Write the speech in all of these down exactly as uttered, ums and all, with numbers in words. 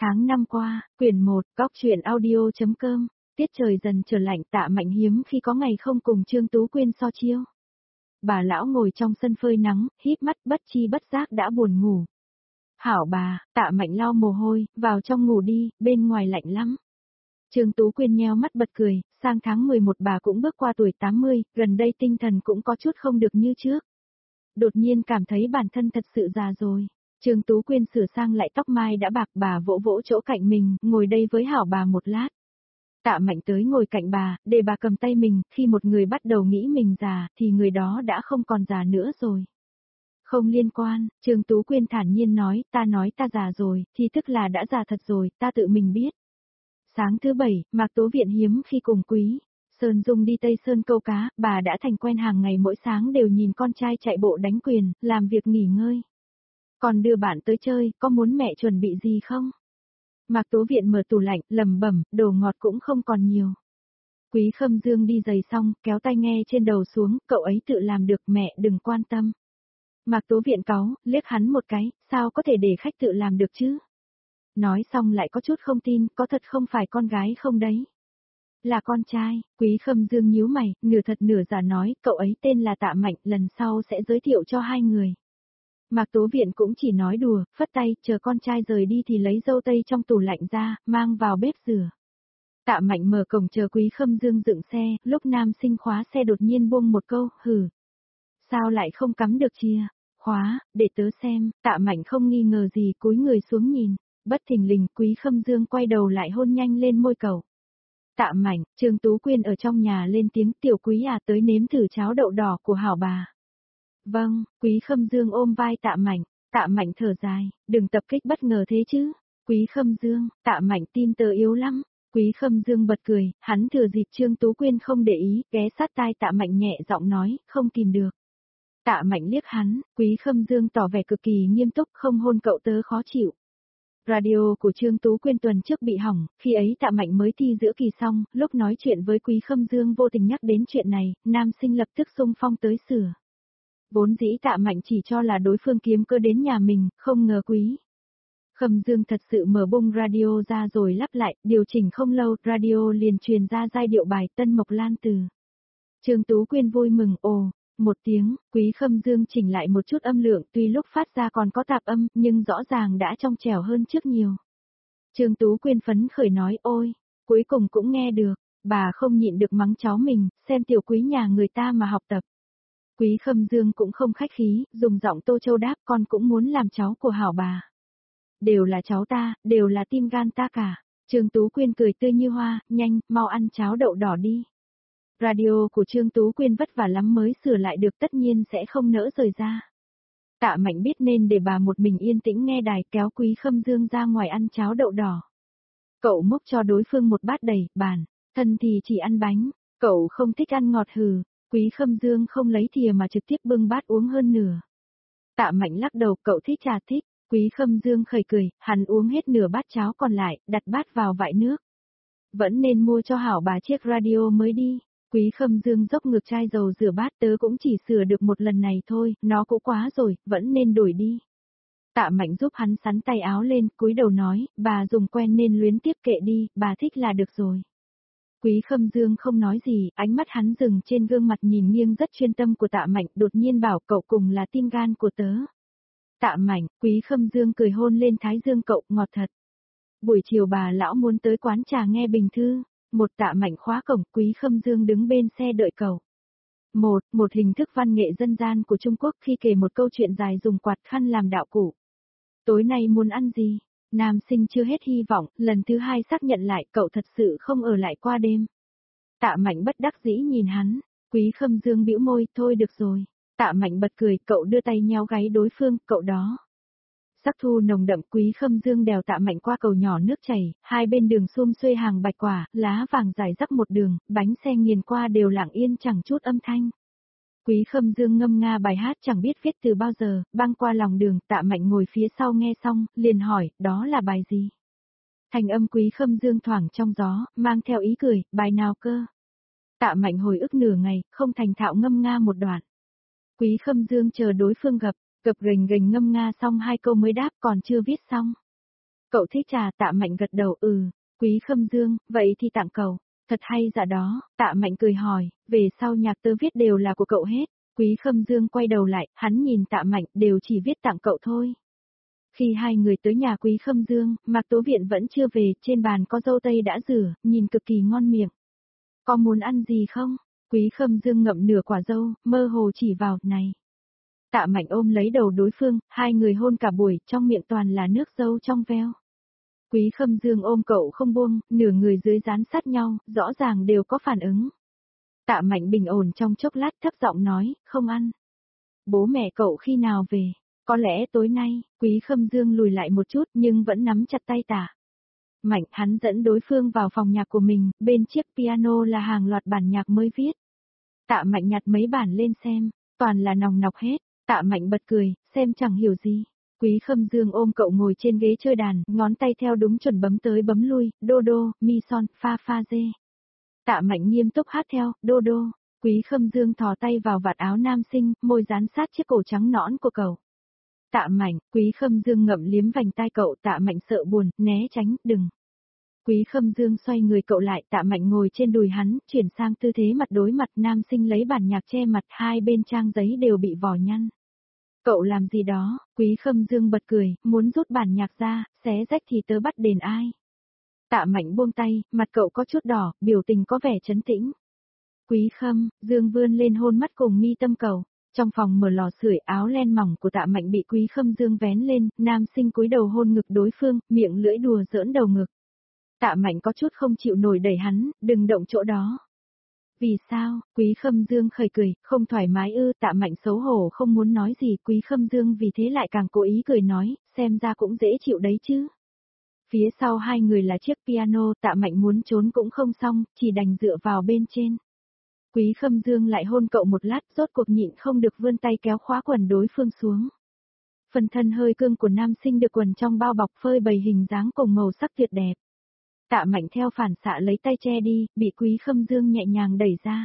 Tháng năm qua, quyển một, góc truyện audio.com, tiết trời dần trở lạnh Tạ Mạnh hiếm khi có ngày không cùng Trương Tú Quyên so chiêu. Bà lão ngồi trong sân phơi nắng, híp mắt bất chi bất giác đã buồn ngủ. Hảo bà, Tạ Mạnh lau mồ hôi, vào trong ngủ đi, bên ngoài lạnh lắm. Trương Tú Quyên nheo mắt bật cười, sang tháng mười một bà cũng bước qua tuổi tám mươi, gần đây tinh thần cũng có chút không được như trước. Đột nhiên cảm thấy bản thân thật sự già rồi. Trương Tú Quyên sửa sang lại tóc mai đã bạc, bà vỗ vỗ chỗ cạnh mình, ngồi đây với hảo bà một lát. Tạ Mạnh tới ngồi cạnh bà, để bà cầm tay mình, khi một người bắt đầu nghĩ mình già, thì người đó đã không còn già nữa rồi. Không liên quan, Trương Tú Quyên thản nhiên nói, ta nói ta già rồi, thì tức là đã già thật rồi, ta tự mình biết. Sáng thứ bảy, Mạc Tố Viện hiếm khi cùng Quý Sơn Dung đi Tây Sơn câu cá, bà đã thành quen hàng ngày mỗi sáng đều nhìn con trai chạy bộ đánh quyền, làm việc nghỉ ngơi. Còn đưa bạn tới chơi, có muốn mẹ chuẩn bị gì không? Mạc Tố Viện mở tủ lạnh, lẩm bẩm, đồ ngọt cũng không còn nhiều. Quý Khâm Dương đi giày xong, kéo tai nghe trên đầu xuống, cậu ấy tự làm được, mẹ đừng quan tâm. Mạc Tố Viện cáu, liếc hắn một cái, sao có thể để khách tự làm được chứ? Nói xong lại có chút không tin, có thật không phải con gái không đấy? Là con trai. Quý Khâm Dương nhíu mày, nửa thật nửa giả nói, cậu ấy tên là Tạ Mạnh, lần sau sẽ giới thiệu cho hai người. Mạc Tố Viện cũng chỉ nói đùa, phất tay, chờ con trai rời đi thì lấy dâu tây trong tủ lạnh ra, mang vào bếp rửa. Tạ Mạnh mở cổng chờ Quý Khâm Dương dựng xe, lúc nam sinh khóa xe đột nhiên buông một câu, hừ. Sao lại không cắm được chìa? Khóa, để tớ xem. Tạ Mạnh không nghi ngờ gì, cúi người xuống nhìn. Bất thình lình, Quý Khâm Dương quay đầu lại hôn nhanh lên môi cậu. Tạ Mạnh, Trương Tú Quyên ở trong nhà lên tiếng, tiểu Quý à, tới nếm thử cháo đậu đỏ của hảo bà. Vâng, Quý Khâm Dương ôm vai Tạ Mạnh. Tạ Mạnh thở dài, đừng tập kích bất ngờ thế chứ. Quý Khâm Dương, Tạ Mạnh tin tớ yếu lắm. Quý Khâm Dương bật cười, hắn thừa dịp Trương Tú Quyên không để ý, ghé sát tai Tạ Mạnh nhẹ giọng nói, không kìm được. Tạ Mạnh liếc hắn, Quý Khâm Dương tỏ vẻ cực kỳ nghiêm túc, không hôn cậu tớ khó chịu. Radio của Trương Tú Quyên tuần trước bị hỏng, khi ấy Tạ Mạnh mới thi giữa kỳ xong, lúc nói chuyện với Quý Khâm Dương vô tình nhắc đến chuyện này, nam sinh lập tức xung phong tới sửa. Vốn dĩ Tạ Mạnh chỉ cho là đối phương kiếm cơ đến nhà mình, không ngờ Quý Khâm Dương thật sự mở bung radio ra rồi lắp lại, điều chỉnh không lâu, radio liền truyền ra giai điệu bài Tân Mộc Lan Từ. Trương Tú Quyên vui mừng, ồ, một tiếng, Quý Khâm Dương chỉnh lại một chút âm lượng, tuy lúc phát ra còn có tạp âm, nhưng rõ ràng đã trong trẻo hơn trước nhiều. Trương Tú Quyên phấn khởi nói, ôi, cuối cùng cũng nghe được, bà không nhịn được mắng cháu mình, xem tiểu Quý nhà người ta mà học tập. Quý Khâm Dương cũng không khách khí, dùng giọng Tô Châu đáp, con cũng muốn làm cháu của hảo bà. Đều là cháu ta, đều là tim gan ta cả. Trương Tú Quyên cười tươi như hoa, nhanh, mau ăn cháo đậu đỏ đi. Radio của Trương Tú Quyên vất vả lắm mới sửa lại được, tất nhiên sẽ không nỡ rời ra. Tạ Mạnh biết nên để bà một mình yên tĩnh nghe đài, kéo Quý Khâm Dương ra ngoài ăn cháo đậu đỏ. Cậu múc cho đối phương một bát đầy, bàn, thân thì chỉ ăn bánh, cậu không thích ăn ngọt hừ. Quý Khâm Dương không lấy thìa mà trực tiếp bưng bát uống hơn nửa. Tạ Mạnh lắc đầu, cậu thích trà thích. Quý Khâm Dương khởi cười, hắn uống hết nửa bát cháo còn lại, đặt bát vào vại nước. Vẫn nên mua cho hảo bà chiếc radio mới đi. Quý Khâm Dương dốc ngược chai dầu rửa bát, tớ cũng chỉ sửa được một lần này thôi, nó cũng quá rồi, vẫn nên đổi đi. Tạ Mạnh giúp hắn sắn tay áo lên, cúi đầu nói, bà dùng quen nên luyến tiếp kệ đi, bà thích là được rồi. Quý Khâm Dương không nói gì, ánh mắt hắn dừng trên gương mặt nhìn nghiêng rất chuyên tâm của Tạ Mạnh, đột nhiên bảo cậu cùng là tim gan của tớ. Tạ Mạnh, Quý Khâm Dương cười hôn lên thái dương cậu, ngọt thật. Buổi chiều bà lão muốn tới quán trà nghe bình thư, một Tạ Mạnh khóa cổng, Quý Khâm Dương đứng bên xe đợi cậu. Một, một hình thức văn nghệ dân gian của Trung Quốc khi kể một câu chuyện dài dùng quạt khăn làm đạo cụ. Tối nay muốn ăn gì? Nam sinh chưa hết hy vọng, lần thứ hai xác nhận lại cậu thật sự không ở lại qua đêm. Tạ Mạnh bất đắc dĩ nhìn hắn, Quý Khâm Dương bĩu môi, thôi được rồi. Tạ Mạnh bật cười, cậu đưa tay nhéo gáy đối phương, cậu đó. Sắc thu nồng đậm, Quý Khâm Dương đèo Tạ Mạnh qua cầu nhỏ nước chảy, hai bên đường sum xuê hàng bạch quả, lá vàng rải rác một đường, bánh xe nghiền qua đều lặng yên chẳng chút âm thanh. Quý Khâm Dương ngâm nga bài hát chẳng biết viết từ bao giờ, băng qua lòng đường, Tạ Mạnh ngồi phía sau nghe xong, liền hỏi, đó là bài gì? Thành âm Quý Khâm Dương thoảng trong gió, mang theo ý cười, bài nào cơ? Tạ Mạnh hồi ức nửa ngày, không thành thạo ngâm nga một đoạn. Quý Khâm Dương chờ đối phương gập, gập gềnh gềnh ngâm nga xong hai câu mới đáp, còn chưa viết xong. Cậu thích trà, Tạ Mạnh gật đầu, ừ, Quý Khâm Dương, vậy thì tặng cậu. Thật hay dạ đó, Tạ Mạnh cười hỏi, về sau nhạc tớ viết đều là của cậu hết. Quý Khâm Dương quay đầu lại, hắn nhìn Tạ Mạnh, đều chỉ viết tặng cậu thôi. Khi hai người tới nhà Quý Khâm Dương, Mạc Tố Viện vẫn chưa về, trên bàn có dâu tây đã rửa, nhìn cực kỳ ngon miệng. Có muốn ăn gì không? Quý Khâm Dương ngậm nửa quả dâu, mơ hồ chỉ vào, này. Tạ Mạnh ôm lấy đầu đối phương, hai người hôn cả buổi, trong miệng toàn là nước dâu trong veo. Quý Khâm Dương ôm cậu không buông, nửa người dưới dán sát nhau, rõ ràng đều có phản ứng. Tạ Mạnh bình ổn trong chốc lát thấp giọng nói, không ăn. Bố mẹ cậu khi nào về? Có lẽ tối nay. Quý Khâm Dương lùi lại một chút nhưng vẫn nắm chặt tay Tạ Mạnh, hắn dẫn đối phương vào phòng nhạc của mình, bên chiếc piano là hàng loạt bản nhạc mới viết. Tạ Mạnh nhặt mấy bản lên xem, toàn là nòng nọc hết. Tạ Mạnh bật cười, xem chẳng hiểu gì. Quý Khâm Dương ôm cậu ngồi trên ghế chơi đàn, ngón tay theo đúng chuẩn bấm tới bấm lui, đô đô, mi son, fa fa dê. Tạ Mạnh nghiêm túc hát theo, đô đô. Quý Khâm Dương thò tay vào vạt áo nam sinh, môi dán sát chiếc cổ trắng nõn của cậu. Tạ Mạnh, Quý Khâm Dương ngậm liếm vành tai cậu, Tạ Mạnh sợ buồn, né tránh, đừng. Quý Khâm Dương xoay người cậu lại, Tạ Mạnh ngồi trên đùi hắn, chuyển sang tư thế mặt đối mặt, nam sinh lấy bản nhạc che mặt, hai bên trang giấy đều bị vò nhăn. Cậu làm gì đó? Quý Khâm Dương bật cười, muốn rút bản nhạc ra, xé rách thì tớ bắt đền ai? Tạ Mạnh buông tay, mặt cậu có chút đỏ, biểu tình có vẻ trấn tĩnh. Quý Khâm Dương vươn lên hôn mắt cùng mi tâm cậu. Trong phòng mở lò sưởi, áo len mỏng của Tạ Mạnh bị Quý Khâm Dương vén lên, nam sinh cúi đầu hôn ngực đối phương, miệng lưỡi đùa giỡn đầu ngực. Tạ Mạnh có chút không chịu nổi đẩy hắn, đừng động chỗ đó. Vì sao? Quý Khâm Dương khởi cười, không thoải mái ư? Tạ Mạnh xấu hổ không muốn nói gì, Quý Khâm Dương vì thế lại càng cố ý cười nói, xem ra cũng dễ chịu đấy chứ. Phía sau hai người là chiếc piano, Tạ Mạnh muốn trốn cũng không xong, chỉ đành dựa vào bên trên. Quý Khâm Dương lại hôn cậu một lát, rốt cuộc nhịn không được vươn tay kéo khóa quần đối phương xuống. Phần thân hơi cương của nam sinh được quần trong bao bọc phơi bày hình dáng cùng màu sắc tuyệt đẹp. Tạ Mạnh theo phản xạ lấy tay che đi, bị Quý Khâm Dương nhẹ nhàng đẩy ra.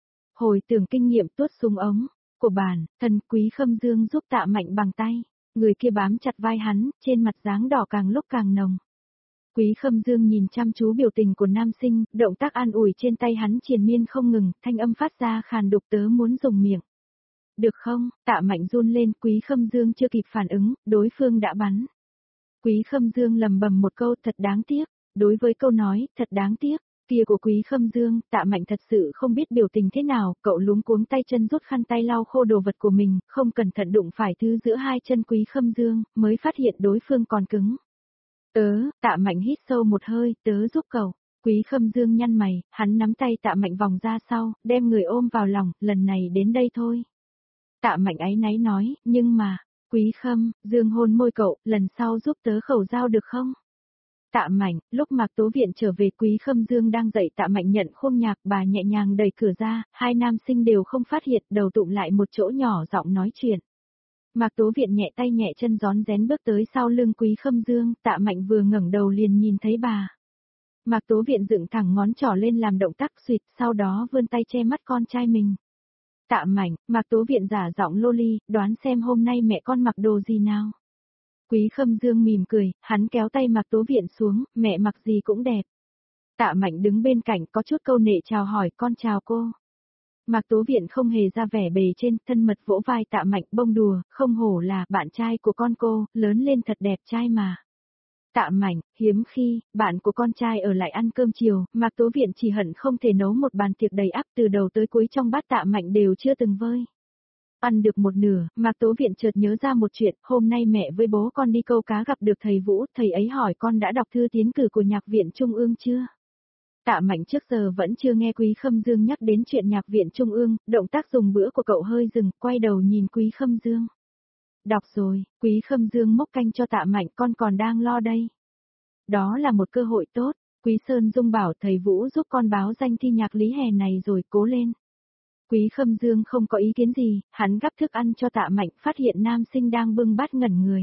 Hồi tưởng kinh nghiệm tuốt xuống ống của bàn, thần Quý Khâm Dương giúp Tạ Mạnh bằng tay, người kia bám chặt vai hắn, trên mặt dáng đỏ càng lúc càng nồng. Quý Khâm Dương nhìn chăm chú biểu tình của nam sinh, động tác an ủi trên tay hắn triền miên không ngừng, thanh âm phát ra khàn đục, tớ muốn dùng miệng. Được không? Tạ Mạnh run lên, Quý Khâm Dương chưa kịp phản ứng, đối phương đã bắn. Quý Khâm Dương lầm bầm một câu, thật đáng tiếc. Đối với câu nói, thật đáng tiếc, kia của Quý Khâm Dương, Tạ Mạnh thật sự không biết biểu tình thế nào, cậu luống cuống tay chân rút khăn tay lau khô đồ vật của mình, không cẩn thận đụng phải thứ giữa hai chân Quý Khâm Dương, mới phát hiện đối phương còn cứng. Tớ, Tạ Mạnh hít sâu một hơi, tớ giúp cậu. Quý Khâm Dương nhăn mày, hắn nắm tay Tạ Mạnh vòng ra sau, đem người ôm vào lòng, lần này đến đây thôi. Tạ Mạnh áy náy nói, nhưng mà, Quý Khâm Dương hôn môi cậu, lần sau giúp tớ khẩu dao được không? Tạ Mạnh, lúc Mạc Tố Viện trở về, Quý Khâm Dương đang dạy Tạ Mạnh nhận khung nhạc, bà nhẹ nhàng đẩy cửa ra, hai nam sinh đều không phát hiện, đầu tụm lại một chỗ nhỏ giọng nói chuyện. Mạc Tố Viện nhẹ tay nhẹ chân rón rén bước tới sau lưng Quý Khâm Dương, Tạ Mạnh vừa ngẩng đầu liền nhìn thấy bà. Mạc Tố Viện dựng thẳng ngón trỏ lên làm động tác xuyệt, sau đó vươn tay che mắt con trai mình. Tạ Mạnh, Mạc Tố Viện giả giọng loli, đoán xem hôm nay mẹ con mặc đồ gì nào. Quý Khâm Dương mỉm cười, hắn kéo tay Mạc Tố Viện xuống, mẹ mặc gì cũng đẹp. Tạ Mạnh đứng bên cạnh có chút câu nệ chào hỏi, con chào cô. Mạc Tố Viện không hề ra vẻ bề trên, thân mật vỗ vai Tạ Mạnh, bông đùa, không hổ là bạn trai của con cô, lớn lên thật đẹp trai mà. Tạ Mạnh, hiếm khi, bạn của con trai ở lại ăn cơm chiều, Mạc Tố Viện chỉ hận không thể nấu một bàn tiệc đầy ắp từ đầu tới cuối trong bát Tạ Mạnh đều chưa từng vơi. Ăn được một nửa, Mạc Tố Viện chợt nhớ ra một chuyện, hôm nay mẹ với bố con đi câu cá gặp được thầy Vũ, thầy ấy hỏi con đã đọc thư tiến cử của Nhạc viện Trung ương chưa? Tạ Mạnh trước giờ vẫn chưa nghe Quý Khâm Dương nhắc đến chuyện Nhạc viện Trung ương, động tác dùng bữa của cậu hơi dừng, quay đầu nhìn Quý Khâm Dương. Đọc rồi, Quý Khâm Dương múc canh cho Tạ Mạnh, con còn đang lo đây. Đó là một cơ hội tốt, Quý Sơn Dung bảo thầy Vũ giúp con báo danh thi nhạc lý hè này rồi, cố lên. Quý Khâm Dương không có ý kiến gì, hắn gắp thức ăn cho Tạ Mạnh, phát hiện nam sinh đang bưng bát ngẩn người.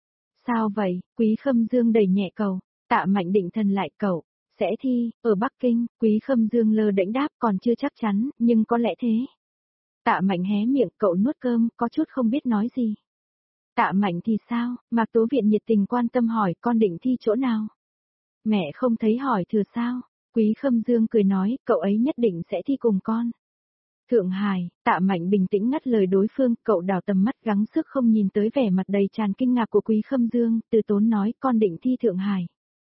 Sao vậy? Quý Khâm Dương đẩy nhẹ cậu, Tạ Mạnh định thần lại, cậu sẽ thi ở Bắc Kinh. Quý Khâm Dương lơ đễnh đáp, còn chưa chắc chắn, nhưng có lẽ thế. Tạ Mạnh hé miệng, cậu nuốt cơm, có chút không biết nói gì. Tạ Mạnh thì sao? Mạc Tố Viện nhiệt tình quan tâm hỏi con định thi chỗ nào? Mẹ không thấy hỏi thừa sao? Quý Khâm Dương cười nói, cậu ấy nhất định sẽ thi cùng con. Thượng Hải, Tạ Mạnh bình tĩnh ngắt lời đối phương, cậu đảo tầm mắt gắng sức không nhìn tới vẻ mặt đầy tràn kinh ngạc của Quý Khâm Dương, từ tốn nói con định thi Thượng Hải.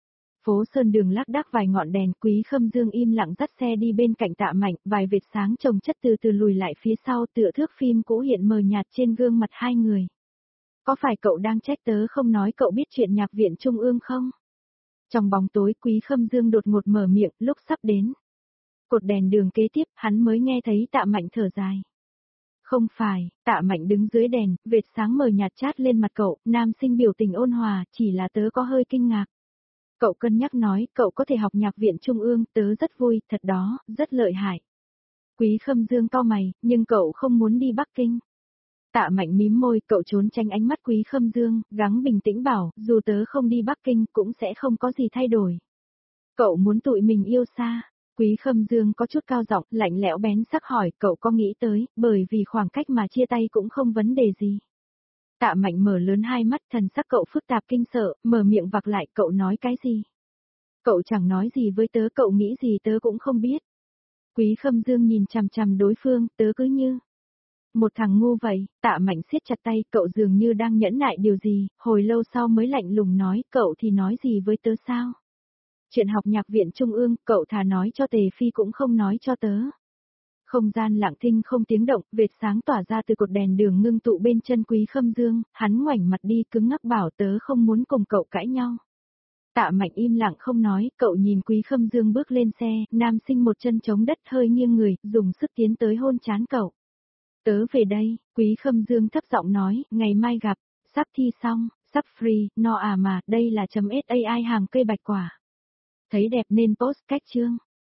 Phố Sơn Đường lác đác vài ngọn đèn, Quý Khâm Dương im lặng dắt xe đi bên cạnh Tạ Mạnh, vài vệt sáng chồng chất từ từ lùi lại phía sau tựa thước phim cũ hiện mờ nhạt trên gương mặt hai người. Có phải cậu đang trách tớ không nói cậu biết chuyện nhạc viện Trung ương không? Trong bóng tối Quý Khâm Dương đột ngột mở miệng lúc sắp đến. Cột đèn đường kế tiếp, hắn mới nghe thấy Tạ Mạnh thở dài. Không phải, Tạ Mạnh đứng dưới đèn, vệt sáng mờ nhạt chát lên mặt cậu, nam sinh biểu tình ôn hòa, chỉ là tớ có hơi kinh ngạc. Cậu cân nhắc nói, cậu có thể học nhạc viện Trung ương, tớ rất vui, thật đó, rất lợi hại. Quý Khâm Dương cau mày, nhưng cậu không muốn đi Bắc Kinh. Tạ Mạnh mím môi, cậu trốn tránh ánh mắt Quý Khâm Dương, gắng bình tĩnh bảo, dù tớ không đi Bắc Kinh cũng sẽ không có gì thay đổi. Cậu muốn tụi mình yêu xa. Quý Khâm Dương có chút cao giọng, lạnh lẽo bén sắc hỏi, cậu có nghĩ tới, bởi vì khoảng cách mà chia tay cũng không vấn đề gì. Tạ Mạnh mở lớn hai mắt, thần sắc cậu phức tạp kinh sợ, mở miệng vặc lại, cậu nói cái gì? Cậu chẳng nói gì với tớ, cậu nghĩ gì tớ cũng không biết. Quý Khâm Dương nhìn chằm chằm đối phương, tớ cứ như một thằng ngu vậy. Tạ Mạnh siết chặt tay, cậu dường như đang nhẫn nại điều gì, hồi lâu sau mới lạnh lùng nói, cậu thì nói gì với tớ sao? Chuyện học nhạc viện Trung ương, cậu thà nói cho Tề Phi cũng không nói cho tớ. Không gian lặng thinh không tiếng động, vệt sáng tỏa ra từ cột đèn đường ngưng tụ bên chân Quý Khâm Dương, hắn ngoảnh mặt đi cứng ngắc bảo tớ không muốn cùng cậu cãi nhau. Tạ Mạnh im lặng không nói, cậu nhìn Quý Khâm Dương bước lên xe, nam sinh một chân chống đất hơi nghiêng người, dùng sức tiến tới hôn trán cậu. Tớ về đây, Quý Khâm Dương thấp giọng nói, ngày mai gặp, sắp thi xong, sắp free, no à mà, đây là chấm ét a i hàng cây bạch quả. Thấy đẹp nên post cách chương.